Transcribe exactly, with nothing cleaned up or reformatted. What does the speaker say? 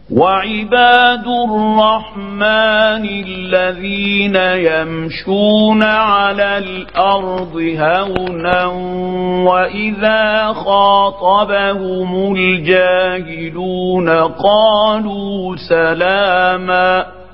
وعباد الرحمن الذين يمشون على الأرض هونا وإذا خاطبهم الجاهلون قالوا سلاما